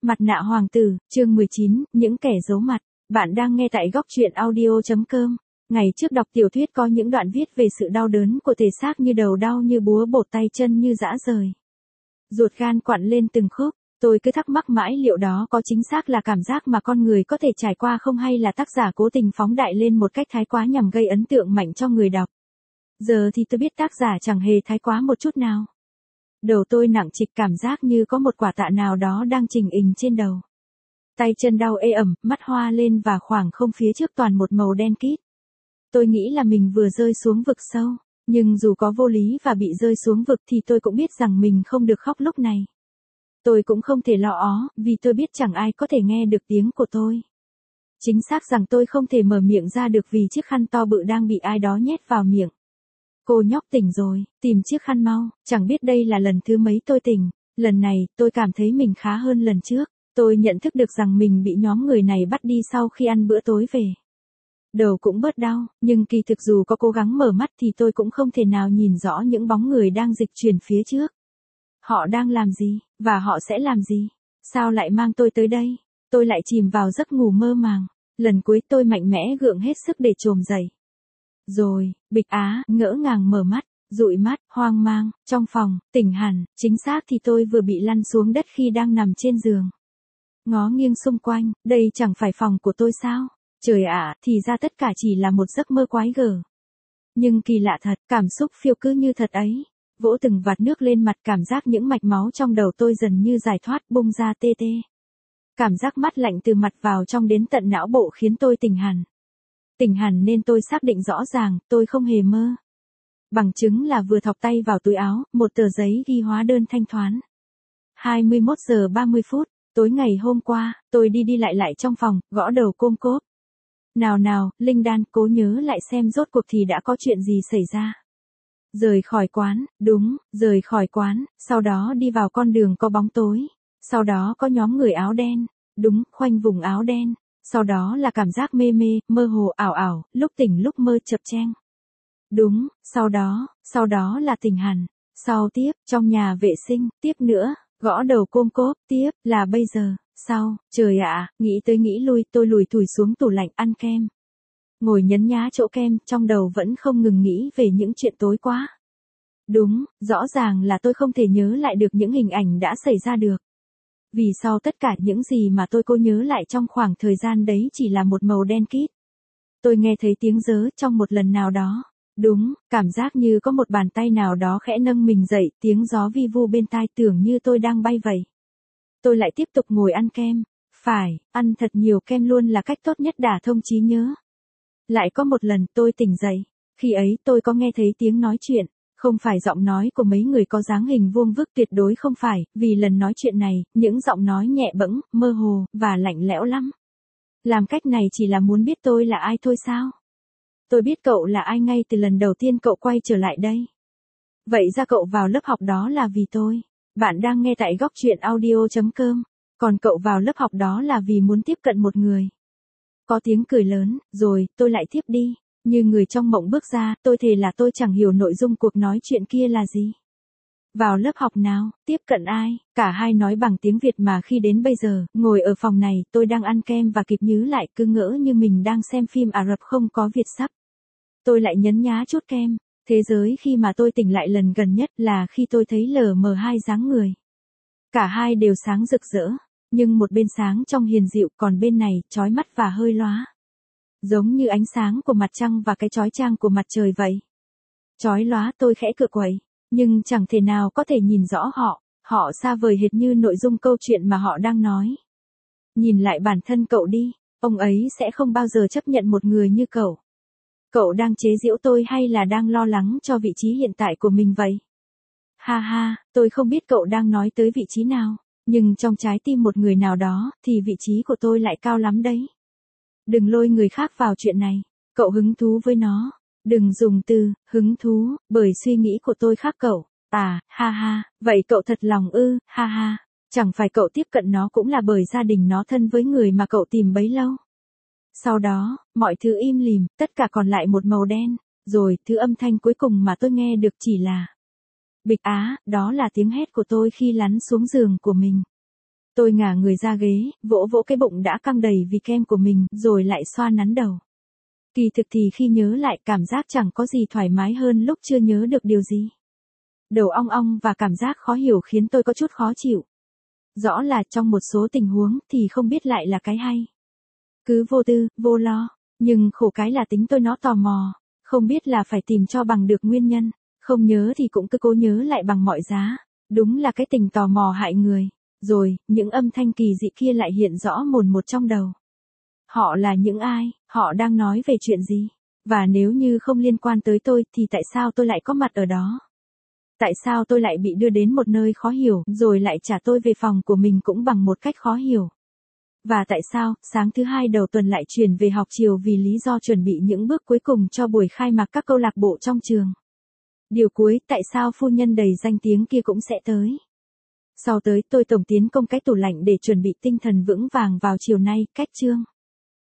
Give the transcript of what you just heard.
Mặt nạ hoàng tử, chương 19, những kẻ giấu mặt. Bạn đang nghe tại góc truyện audio.com. Ngày trước đọc tiểu thuyết có những đoạn viết về sự đau đớn của thể xác như đầu đau như búa bột tay chân như rã rời. Ruột gan quặn lên từng khúc, tôi cứ thắc mắc mãi liệu đó có chính xác là cảm giác mà con người có thể trải qua không hay là tác giả cố tình phóng đại lên một cách thái quá nhằm gây ấn tượng mạnh cho người đọc. Giờ thì tôi biết tác giả chẳng hề thái quá một chút nào. Đầu tôi nặng trịch cảm giác như có một quả tạ nào đó đang trình hình trên đầu. Tay chân đau ê ẩm, mắt hoa lên và khoảng không phía trước toàn một màu đen kịt. Tôi nghĩ là mình vừa rơi xuống vực sâu, nhưng dù có vô lý và bị rơi xuống vực thì tôi cũng biết rằng mình không được khóc lúc này. Tôi cũng không thể lo ó, vì tôi biết chẳng ai có thể nghe được tiếng của tôi. Chính xác rằng tôi không thể mở miệng ra được vì chiếc khăn to bự đang bị ai đó nhét vào miệng. Cô nhóc tỉnh rồi, tìm chiếc khăn mau, chẳng biết đây là lần thứ mấy tôi tỉnh, lần này tôi cảm thấy mình khá hơn lần trước, tôi nhận thức được rằng mình bị nhóm người này bắt đi sau khi ăn bữa tối về. Đầu cũng bớt đau, nhưng kỳ thực dù có cố gắng mở mắt thì tôi cũng không thể nào nhìn rõ những bóng người đang dịch chuyển phía trước. Họ đang làm gì, và họ sẽ làm gì? Sao lại mang tôi tới đây? Tôi lại chìm vào giấc ngủ mơ màng, lần cuối tôi mạnh mẽ gượng hết sức để trồm dậy. Rồi, bịch á, ngỡ ngàng mở mắt, dụi mắt, hoang mang, trong phòng, tỉnh hẳn, chính xác thì tôi vừa bị lăn xuống đất khi đang nằm trên giường. Ngó nghiêng xung quanh, đây chẳng phải phòng của tôi sao? Trời ạ, thì ra tất cả chỉ là một giấc mơ quái gở. Nhưng kỳ lạ thật, cảm xúc phiêu cứ như thật ấy. Vỗ từng vạt nước lên mặt, cảm giác những mạch máu trong đầu tôi dần như giải thoát bung ra tê tê. Cảm giác mát lạnh từ mặt vào trong đến tận não bộ khiến tôi tỉnh hẳn. Tỉnh hẳn nên tôi xác định rõ ràng, tôi không hề mơ. Bằng chứng là vừa thọc tay vào túi áo, một tờ giấy ghi hóa đơn thanh toán. 21 giờ 30 phút, tối ngày hôm qua, tôi đi lại trong phòng, gõ đầu côm cốp. Nào, Linh Đan, cố nhớ lại xem rốt cuộc thì đã có chuyện gì xảy ra. Rời khỏi quán, đúng, rời khỏi quán, sau đó đi vào con đường có bóng tối. Sau đó có nhóm người áo đen, đúng, khoanh vùng áo đen. Sau đó là cảm giác mê, mơ hồ ảo ảo, lúc tỉnh lúc mơ chập chênh. Đúng, sau đó là tỉnh hẳn. Sau tiếp, trong nhà vệ sinh, tiếp nữa, gõ đầu côm cốp, tiếp, là bây giờ, sau, trời ạ, nghĩ tới nghĩ lui, tôi lùi thủi xuống tủ lạnh ăn kem. Ngồi nhấn nhá chỗ kem, trong đầu vẫn không ngừng nghĩ về những chuyện tối quá. Đúng, rõ ràng là tôi không thể nhớ lại được những hình ảnh đã xảy ra được. Vì sau tất cả những gì mà tôi cố nhớ lại trong khoảng thời gian đấy chỉ là một màu đen kịt. Tôi nghe thấy tiếng giớ trong một lần nào đó. Đúng, cảm giác như có một bàn tay nào đó khẽ nâng mình dậy, tiếng gió vi vu bên tai tưởng như tôi đang bay vậy. Tôi lại tiếp tục ngồi ăn kem. Phải, ăn thật nhiều kem luôn là cách tốt nhất đả thông trí nhớ. Lại có một lần tôi tỉnh dậy. Khi ấy tôi có nghe thấy tiếng nói chuyện. Không phải giọng nói của mấy người có dáng hình vuông vức, tuyệt đối không phải, vì lần nói chuyện này, những giọng nói nhẹ bẫng, mơ hồ, và lạnh lẽo lắm. Làm cách này chỉ là muốn biết tôi là ai thôi sao? Tôi biết cậu là ai ngay từ lần đầu tiên cậu quay trở lại đây. Vậy ra cậu vào lớp học đó là vì tôi. Bạn đang nghe tại góc truyện audio.com. Còn cậu vào lớp học đó là vì muốn tiếp cận một người. Có tiếng cười lớn, rồi, tôi lại tiếp đi. Như người trong mộng bước ra, tôi thề là tôi chẳng hiểu nội dung cuộc nói chuyện kia là gì. Vào lớp học nào, tiếp cận ai, cả hai nói bằng tiếng Việt mà khi đến bây giờ, ngồi ở phòng này, tôi đang ăn kem và kịp nhớ lại cứ ngỡ như mình đang xem phim Ả Rập không có Việt sắp. Tôi lại nhấn nhá chút kem, thế giới khi mà tôi tỉnh lại lần gần nhất là khi tôi thấy lờ mờ hai dáng người. Cả hai đều sáng rực rỡ, nhưng một bên sáng trong hiền dịu còn bên này chói mắt và hơi lóa. Giống như ánh sáng của mặt trăng và cái chói chang của mặt trời vậy. Chói lóa tôi khẽ cựa quậy, nhưng chẳng thể nào có thể nhìn rõ họ xa vời hệt như nội dung câu chuyện mà họ đang nói. Nhìn lại bản thân cậu đi, ông ấy sẽ không bao giờ chấp nhận một người như cậu. Cậu đang chế giễu tôi hay là đang lo lắng cho vị trí hiện tại của mình vậy? Ha ha, tôi không biết cậu đang nói tới vị trí nào, nhưng trong trái tim một người nào đó, thì vị trí của tôi lại cao lắm đấy. Đừng lôi người khác vào chuyện này, cậu hứng thú với nó. Đừng dùng từ, hứng thú, bởi suy nghĩ của tôi khác cậu. À, ha ha, vậy cậu thật lòng ư, ha ha. Chẳng phải cậu tiếp cận nó cũng là bởi gia đình nó thân với người mà cậu tìm bấy lâu. Sau đó, mọi thứ im lìm, tất cả còn lại một màu đen. Rồi, thứ âm thanh cuối cùng mà tôi nghe được chỉ là bịch á, đó là tiếng hét của tôi khi lăn xuống giường của mình. Tôi ngả người ra ghế, vỗ vỗ cái bụng đã căng đầy vì kem của mình, rồi lại xoa nắn đầu. Kỳ thực thì khi nhớ lại cảm giác chẳng có gì thoải mái hơn lúc chưa nhớ được điều gì. Đầu ong ong và cảm giác khó hiểu khiến tôi có chút khó chịu. Rõ là trong một số tình huống thì không biết lại là cái hay. Cứ vô tư, vô lo, nhưng khổ cái là tính tôi nó tò mò, không biết là phải tìm cho bằng được nguyên nhân, không nhớ thì cũng cứ cố nhớ lại bằng mọi giá. Đúng là cái tình tò mò hại người. Rồi, những âm thanh kỳ dị kia lại hiện rõ mồn một trong đầu. Họ là những ai, họ đang nói về chuyện gì? Và nếu như không liên quan tới tôi thì tại sao tôi lại có mặt ở đó? Tại sao tôi lại bị đưa đến một nơi khó hiểu rồi lại trả tôi về phòng của mình cũng bằng một cách khó hiểu? Và tại sao, sáng thứ hai đầu tuần lại chuyển về học chiều vì lý do chuẩn bị những bước cuối cùng cho buổi khai mạc các câu lạc bộ trong trường? Điều cuối, tại sao phu nhân đầy danh tiếng kia cũng sẽ tới? Sau tới tôi tổng tiến công cái tủ lạnh để chuẩn bị tinh thần vững vàng vào chiều nay, cách chương.